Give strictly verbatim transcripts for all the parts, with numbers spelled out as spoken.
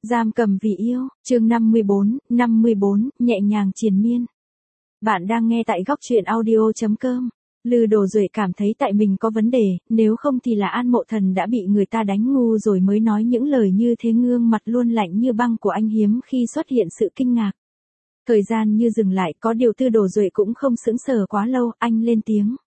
Giam cầm vì yêu, chương năm mươi bốn, năm mươi bốn, nhẹ nhàng triền miên. Bạn đang nghe tại góc truyện audio chấm com. Lư Đồ Duệ cảm thấy tại mình có vấn đề, nếu không thì là An Mộ Thần đã bị người ta đánh ngu rồi mới nói những lời như thế. Gương mặt luôn lạnh như băng của anh hiếm khi xuất hiện sự kinh ngạc. Thời gian như dừng lại, có điều Tư Đồ Duệ cũng không sững sờ quá lâu, anh lên tiếng.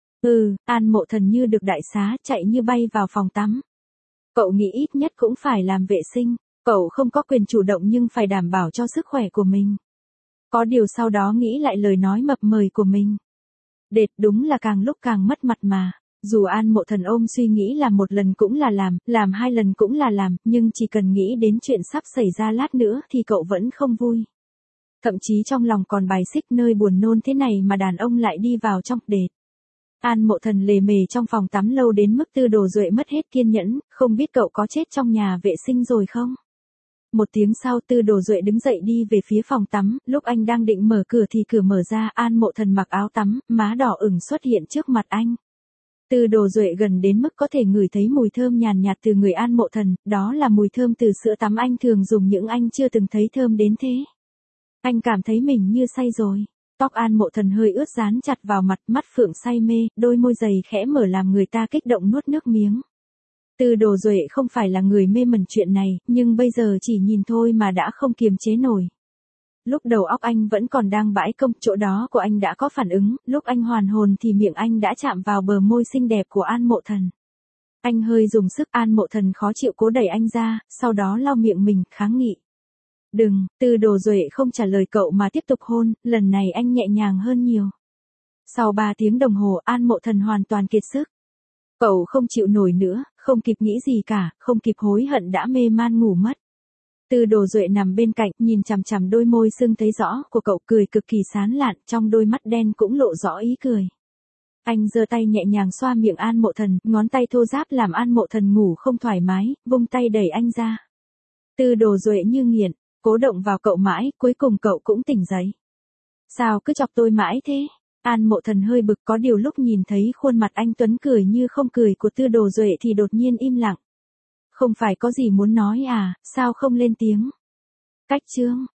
Ừ, An Mộ Thần như được đại xá, chạy như bay vào phòng tắm. Cậu nghĩ ít nhất cũng phải làm vệ sinh. Cậu không có quyền chủ động nhưng phải đảm bảo cho sức khỏe của mình. Có điều sau đó nghĩ lại lời nói mập mời của mình. Đệt, đúng là càng lúc càng mất mặt mà. Dù An Mộ Thần ôm suy nghĩ làm một lần cũng là làm, làm hai lần cũng là làm, nhưng chỉ cần nghĩ đến chuyện sắp xảy ra lát nữa thì cậu vẫn không vui. Thậm chí trong lòng còn bài xích nơi buồn nôn thế này mà đàn ông lại đi vào trong. Đệt. An Mộ Thần lề mề trong phòng tắm lâu đến mức Tư Đồ Duệ mất hết kiên nhẫn, không biết cậu có chết trong nhà vệ sinh rồi không? Một tiếng sau Tư Đồ Duệ đứng dậy đi về phía phòng tắm, lúc anh đang định mở cửa thì cửa mở ra, An Mộ Thần mặc áo tắm, má đỏ ửng xuất hiện trước mặt anh. Tư Đồ Duệ gần đến mức có thể ngửi thấy mùi thơm nhàn nhạt từ người An Mộ Thần, đó là mùi thơm từ sữa tắm anh thường dùng nhưng anh chưa từng thấy thơm đến thế. Anh cảm thấy mình như say rồi. Tóc An Mộ Thần hơi ướt dán chặt vào mặt, mắt phượng say mê, đôi môi dày khẽ mở làm người ta kích động nuốt nước miếng. Tư Đồ Duệ không phải là người mê mẩn chuyện này, nhưng bây giờ chỉ nhìn thôi mà đã không kiềm chế nổi. Lúc đầu óc anh vẫn còn đang bãi công, chỗ đó của anh đã có phản ứng, lúc anh hoàn hồn thì miệng anh đã chạm vào bờ môi xinh đẹp của An Mộ Thần. Anh hơi dùng sức, An Mộ Thần khó chịu cố đẩy anh ra, sau đó lau miệng mình, kháng nghị. Đừng, Tư Đồ Duệ không trả lời cậu mà tiếp tục hôn, lần này anh nhẹ nhàng hơn nhiều. Sau ba tiếng đồng hồ An Mộ Thần hoàn toàn kiệt sức. Cậu không chịu nổi nữa, không kịp nghĩ gì cả, không kịp hối hận đã mê man ngủ mất. Tư Đồ Duệ nằm bên cạnh, nhìn chằm chằm đôi môi sưng thấy rõ của cậu, cười cực kỳ sán lạn, trong đôi mắt đen cũng lộ rõ ý cười. Anh giơ tay nhẹ nhàng xoa miệng An Mộ Thần, ngón tay thô ráp làm An Mộ Thần ngủ không thoải mái, vung tay đẩy anh ra. Tư Đồ Duệ như nghiện, cố động vào cậu mãi, cuối cùng cậu cũng tỉnh dậy. Sao cứ chọc tôi mãi thế? An Mộ Thần hơi bực, có điều lúc nhìn thấy khuôn mặt anh Tuấn cười như không cười của Tư Đồ Duệ thì đột nhiên im lặng. Không phải có gì muốn nói à, sao không lên tiếng? Cách chương.